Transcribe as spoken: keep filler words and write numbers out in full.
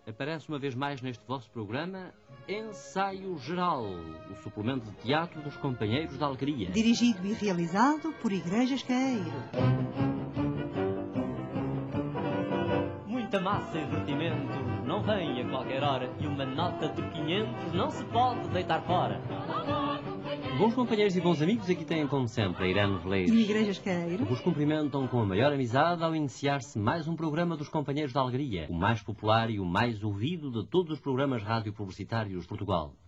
Aparece uma vez mais neste vosso programa Ensaio Geral, o suplemento de teatro dos Companheiros da Alegria. Dirigido e realizado por Igrejas Caeiro. Muita massa e divertimento não vem a qualquer hora, e uma nota de quinhentos não se pode deitar fora. Bons companheiros e bons amigos, aqui têm como sempre a Irene Veleiros E Igrejas Caeiro. que vos cumprimentam com a maior amizade ao iniciar-se mais um programa dos Companheiros da Alegria, o mais popular e o mais ouvido de todos os programas rádio publicitários de Portugal.